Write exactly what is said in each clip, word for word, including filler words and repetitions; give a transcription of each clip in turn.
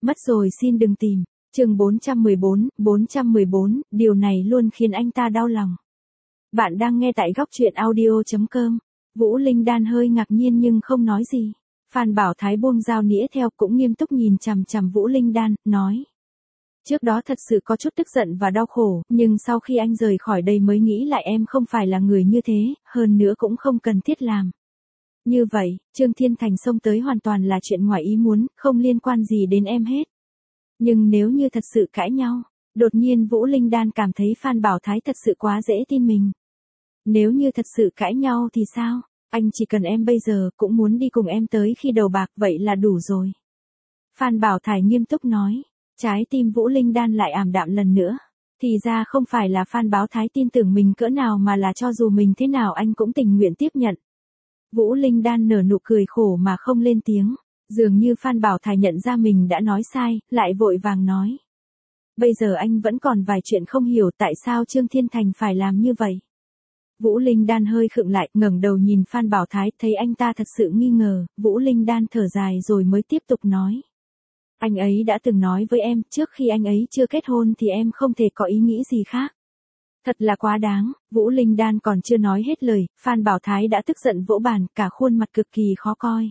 Mất rồi xin đừng tìm. Chương bốn trăm mười bốn, bốn trăm mười bốn, điều này luôn khiến anh ta đau lòng. Bạn đang nghe tại góc truyện audio chấm com. Vũ Linh Đan hơi ngạc nhiên nhưng không nói gì. Phan Bảo Thái buông dao nĩa theo cũng nghiêm túc nhìn chằm chằm Vũ Linh Đan, nói. Trước đó thật sự có chút tức giận và đau khổ, nhưng sau khi anh rời khỏi đây mới nghĩ lại em không phải là người như thế, hơn nữa cũng không cần thiết làm. Như vậy, Trương Thiên Thành xông tới hoàn toàn là chuyện ngoài ý muốn, không liên quan gì đến em hết. Nhưng nếu như thật sự cãi nhau, đột nhiên Vũ Linh Đan cảm thấy Phan Bảo Thái thật sự quá dễ tin mình. Nếu như thật sự cãi nhau thì sao? Anh chỉ cần em bây giờ cũng muốn đi cùng em tới khi đầu bạc vậy là đủ rồi. Phan Bảo Thái nghiêm túc nói. Trái tim Vũ Linh Đan lại ảm đạm lần nữa. Thì ra không phải là Phan Bảo Thái tin tưởng mình cỡ nào mà là cho dù mình thế nào anh cũng tình nguyện tiếp nhận. Vũ Linh Đan nở nụ cười khổ mà không lên tiếng. Dường như Phan Bảo Thái nhận ra mình đã nói sai, lại vội vàng nói. Bây giờ anh vẫn còn vài chuyện không hiểu tại sao Trương Thiên Thành phải làm như vậy. Vũ Linh Đan hơi khựng lại, ngẩng đầu nhìn Phan Bảo Thái, thấy anh ta thật sự nghi ngờ, Vũ Linh Đan thở dài rồi mới tiếp tục nói. Anh ấy đã từng nói với em, trước khi anh ấy chưa kết hôn thì em không thể có ý nghĩ gì khác. Thật là quá đáng, Vũ Linh Đan còn chưa nói hết lời, Phan Bảo Thái đã tức giận vỗ bàn, cả khuôn mặt cực kỳ khó coi.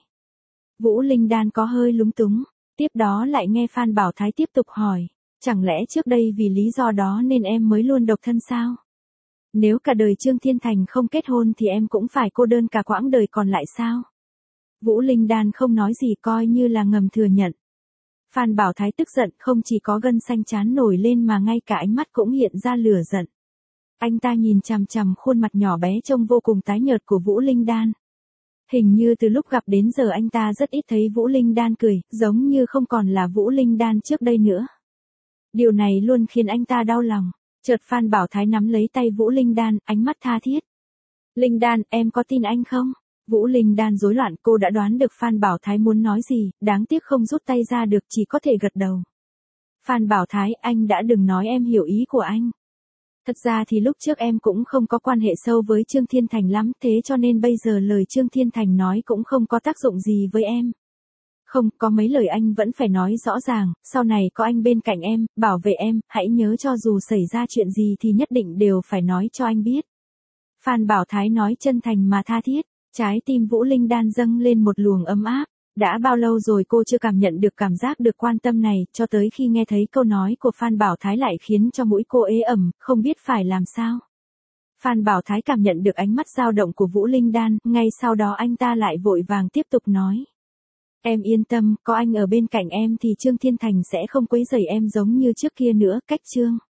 Vũ Linh Đan có hơi lúng túng, tiếp đó lại nghe Phan Bảo Thái tiếp tục hỏi, chẳng lẽ trước đây vì lý do đó nên em mới luôn độc thân sao? Nếu cả đời Trương Thiên Thành không kết hôn thì em cũng phải cô đơn cả quãng đời còn lại sao? Vũ Linh Đan không nói gì coi như là ngầm thừa nhận. Phan Bảo Thái tức giận không chỉ có gân xanh trán nổi lên mà ngay cả ánh mắt cũng hiện ra lửa giận. Anh ta nhìn chằm chằm khuôn mặt nhỏ bé trông vô cùng tái nhợt của Vũ Linh Đan. Hình như từ lúc gặp đến giờ anh ta rất ít thấy Vũ Linh Đan cười, giống như không còn là Vũ Linh Đan trước đây nữa. Điều này luôn khiến anh ta đau lòng. Chợt Phan Bảo Thái nắm lấy tay Vũ Linh Đan, ánh mắt tha thiết. Linh Đan, em có tin anh không? Vũ Linh Đan rối loạn, cô đã đoán được Phan Bảo Thái muốn nói gì, đáng tiếc không rút tay ra được, chỉ có thể gật đầu. Phan Bảo Thái, anh đã đừng nói em hiểu ý của anh. Thật ra thì lúc trước em cũng không có quan hệ sâu với Trương Thiên Thành lắm, thế cho nên bây giờ lời Trương Thiên Thành nói cũng không có tác dụng gì với em. Không, có mấy lời anh vẫn phải nói rõ ràng, sau này có anh bên cạnh em, bảo vệ em, hãy nhớ cho dù xảy ra chuyện gì thì nhất định đều phải nói cho anh biết. Phan Bảo Thái nói chân thành mà tha thiết. Trái tim Vũ Linh Đan dâng lên một luồng ấm áp. Đã bao lâu rồi cô chưa cảm nhận được cảm giác được quan tâm này, cho tới khi nghe thấy câu nói của Phan Bảo Thái lại khiến cho mũi cô ế ẩm, không biết phải làm sao. Phan Bảo Thái cảm nhận được ánh mắt dao động của Vũ Linh Đan, ngay sau đó anh ta lại vội vàng tiếp tục nói. Em yên tâm, có anh ở bên cạnh em thì Trương Thiên Thành sẽ không quấy rầy em giống như trước kia nữa, cách Trương.